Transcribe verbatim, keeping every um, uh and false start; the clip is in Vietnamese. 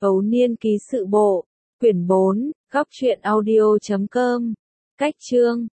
Ấu Niên ký sự bộ, quyển bốn, góc truyện audio chấm com. Cách chương